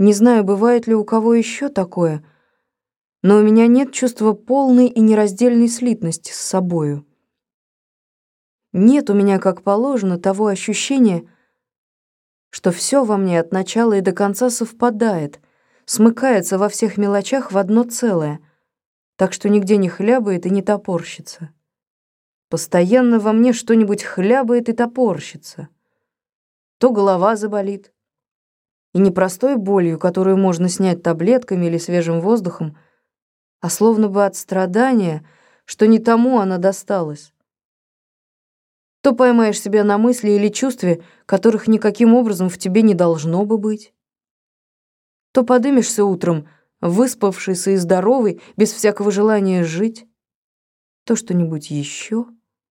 Не знаю, бывает ли у кого еще такое, но у меня нет чувства полной и нераздельной слитности с собою. Нет у меня, как положено, того ощущения, что все во мне от начала и до конца совпадает, смыкается во всех мелочах в одно целое, так что нигде не хлябает и не топорщится. Постоянно во мне что-нибудь хлябает и топорщится. То голова заболит, и не простой болью, которую можно снять таблетками или свежим воздухом, а словно бы от страдания, что не тому она досталась. То поймаешь себя на мысли или чувстве, которых никаким образом в тебе не должно бы быть. То подымешься утром, выспавшийся и здоровый, без всякого желания жить. То что-нибудь еще.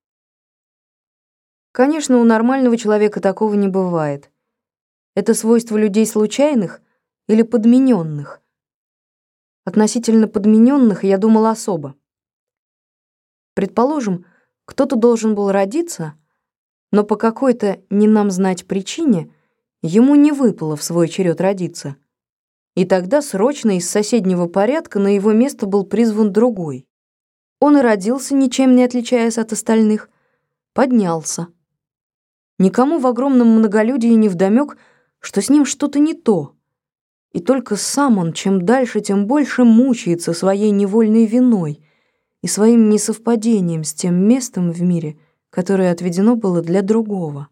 Конечно, у нормального человека такого не бывает. Это свойство людей случайных или подмененных. Относительно подмененных я думала особо. Предположим, кто-то должен был родиться, но по какой-то не нам знать причине ему не выпало в свой черед родиться. И тогда срочно из соседнего порядка на его место был призван другой. Он и родился, ничем не отличаясь от остальных, поднялся. Никому в огромном многолюдии не вдомёк, что с ним что-то не то. И только сам он чем дальше, тем больше мучается своей невольной виной и своим несовпадением с тем местом в мире, которое отведено было для другого.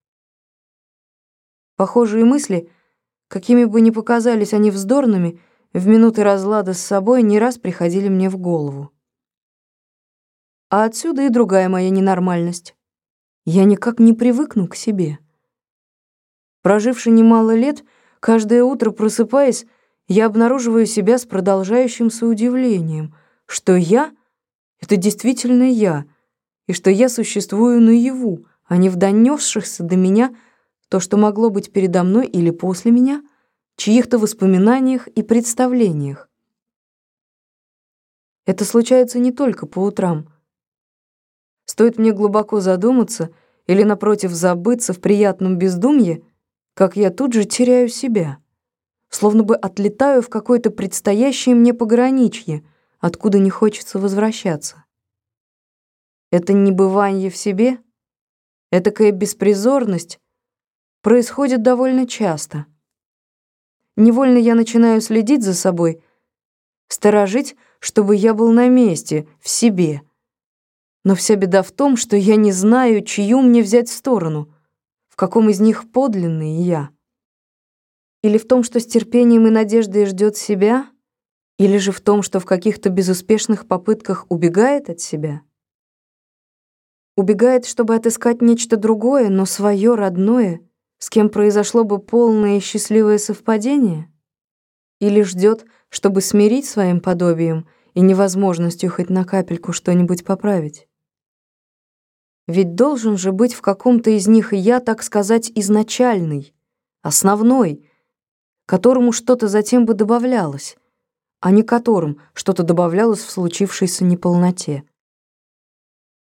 Похожие мысли, какими бы ни показались они вздорными, в минуты разлада с собой не раз приходили мне в голову. А отсюда и другая моя ненормальность. Я никак не привыкну к себе. Проживши немало лет, каждое утро просыпаясь, я обнаруживаю себя с продолжающимся удивлением, что я — это действительно я, и что я существую наяву, а не в донёсшихся до меня, то, что могло быть передо мной или после меня, чьих-то воспоминаниях и представлениях. Это случается не только по утрам. Стоит мне глубоко задуматься или, напротив, забыться в приятном бездумье, как я тут же теряю себя, словно бы отлетаю в какое-то предстоящее мне пограничье, откуда не хочется возвращаться. Это небыванье в себе, этакая беспризорность происходит довольно часто. Невольно я начинаю следить за собой, сторожить, чтобы я был на месте, в себе. Но вся беда в том, что я не знаю, чью мне взять сторону, в каком из них подлинный я. Или в том, что с терпением и надеждой ждет себя, или же в том, что в каких-то безуспешных попытках убегает от себя. Убегает, чтобы отыскать нечто другое, но свое родное, с кем произошло бы полное и счастливое совпадение? Или ждет, чтобы смирить своим подобием и невозможностью хоть на капельку что-нибудь поправить? Ведь должен же быть в каком-то из них я, так сказать, изначальный, основной, которому что-то затем бы добавлялось, а не которым что-то добавлялось в случившейся неполноте.